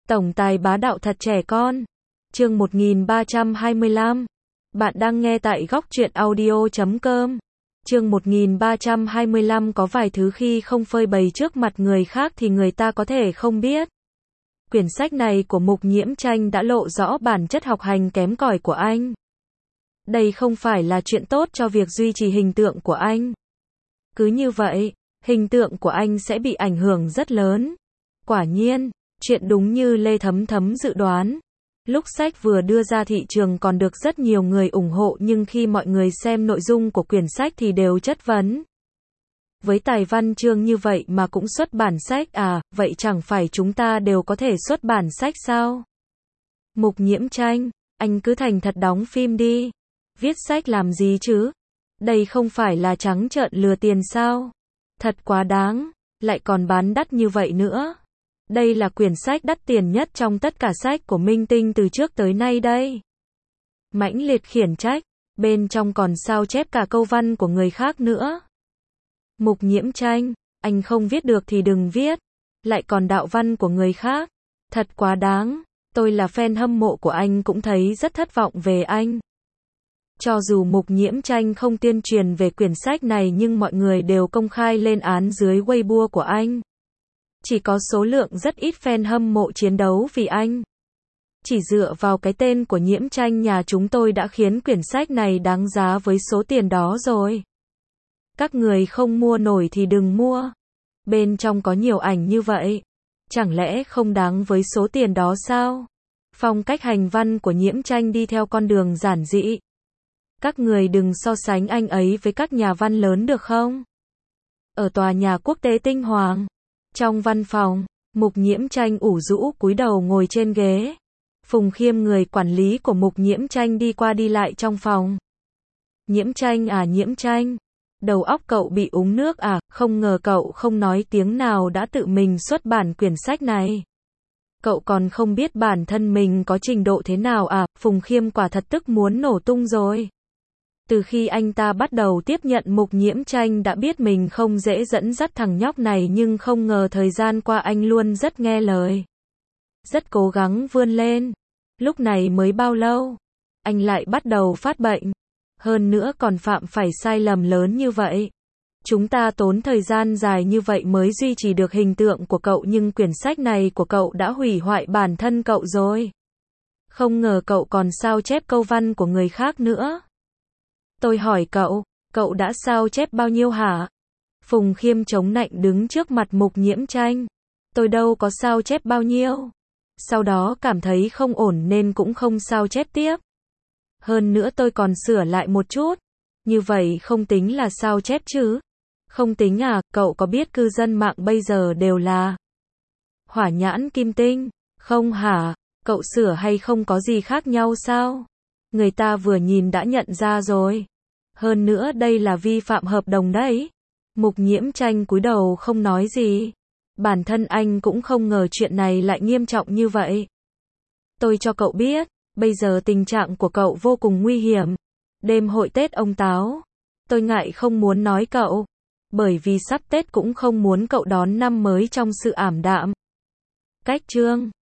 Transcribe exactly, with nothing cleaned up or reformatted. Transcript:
Tổng tài bá đạo thật trẻ con. Chương một nghìn ba trăm hai mươi lăm. Bạn đang nghe tại góc truyện audio chấm com. Chương một nghìn ba trăm hai mươi lăm có vài thứ khi không phơi bày trước mặt người khác thì người ta có thể không biết. Quyển sách này của Mục Nhiễm Tranh đã lộ rõ bản chất học hành kém cỏi của anh. Đây không phải là chuyện tốt cho việc duy trì hình tượng của anh. Cứ như vậy, hình tượng của anh sẽ bị ảnh hưởng rất lớn. Quả nhiên, chuyện đúng như Lê Thấm Thấm dự đoán. Lúc sách vừa đưa ra thị trường còn được rất nhiều người ủng hộ, nhưng khi mọi người xem nội dung của quyển sách thì đều chất vấn. Với tài văn chương như vậy mà cũng xuất bản sách à, vậy chẳng phải chúng ta đều có thể xuất bản sách sao? Mục Nhiễm Tranh, anh cứ thành thật đóng phim đi. Viết sách làm gì chứ? Đây không phải là trắng trợn lừa tiền sao? Thật quá đáng, lại còn bán đắt như vậy nữa. Đây là quyển sách đắt tiền nhất trong tất cả sách của Minh Tinh từ trước tới nay đây. Mãnh liệt khiển trách, bên trong còn sao chép cả câu văn của người khác nữa. Mục Nhiễm Tranh, anh không viết được thì đừng viết, lại còn đạo văn của người khác. Thật quá đáng, tôi là fan hâm mộ của anh cũng thấy rất thất vọng về anh. Cho dù Mục Nhiễm Tranh không tuyên truyền về quyển sách này nhưng mọi người đều công khai lên án dưới Weibo của anh. Chỉ có số lượng rất ít fan hâm mộ chiến đấu vì anh. Chỉ dựa vào cái tên của Nhiễm Tranh nhà chúng tôi đã khiến quyển sách này đáng giá với số tiền đó rồi. Các người không mua nổi thì đừng mua. Bên trong có nhiều ảnh như vậy. Chẳng lẽ không đáng với số tiền đó sao? Phong cách hành văn của Nhiễm Tranh đi theo con đường giản dị. Các người đừng so sánh anh ấy với các nhà văn lớn được không? Ở tòa nhà quốc tế Tinh Hoàng, trong văn phòng, Mục Nhiễm Tranh ủ rũ cúi đầu ngồi trên ghế. Phùng Khiêm, người quản lý của Mục Nhiễm Tranh, đi qua đi lại trong phòng. Nhiễm Tranh à, Nhiễm Tranh, đầu óc cậu bị uống nước à? Không ngờ cậu không nói tiếng nào đã tự mình xuất bản quyển sách này. Cậu còn không biết bản thân mình có trình độ thế nào à? Phùng Khiêm quả thật tức muốn nổ tung rồi. Từ khi anh ta bắt đầu tiếp nhận Mục Nhiễm Tranh đã biết mình không dễ dẫn dắt thằng nhóc này, nhưng không ngờ thời gian qua anh luôn rất nghe lời. Rất cố gắng vươn lên. Lúc này mới bao lâu, anh lại bắt đầu phát bệnh. Hơn nữa còn phạm phải sai lầm lớn như vậy. Chúng ta tốn thời gian dài như vậy mới duy trì được hình tượng của cậu, nhưng quyển sách này của cậu đã hủy hoại bản thân cậu rồi. Không ngờ cậu còn sao chép câu văn của người khác nữa. Tôi hỏi cậu, cậu đã sao chép bao nhiêu hả? Phùng Khiêm chống nạnh đứng trước mặt Mục Nhiễm Tranh. Tôi đâu có sao chép bao nhiêu. Sau đó cảm thấy không ổn nên cũng không sao chép tiếp. Hơn nữa tôi còn sửa lại một chút. Như vậy không tính là sao chép chứ? Không tính à? Cậu có biết cư dân mạng bây giờ đều là hỏa nhãn kim tinh, không hả? Cậu sửa hay không có gì khác nhau sao? Người ta vừa nhìn đã nhận ra rồi. Hơn nữa đây là vi phạm hợp đồng đấy. Mục Nhiễm Tranh cúi đầu không nói gì. Bản thân anh cũng không ngờ chuyện này lại nghiêm trọng như vậy. Tôi cho cậu biết, bây giờ tình trạng của cậu vô cùng nguy hiểm. Đêm hội Tết ông Táo, tôi ngại không muốn nói cậu, bởi vì sắp Tết cũng không muốn cậu đón năm mới trong sự ảm đạm. Cách chương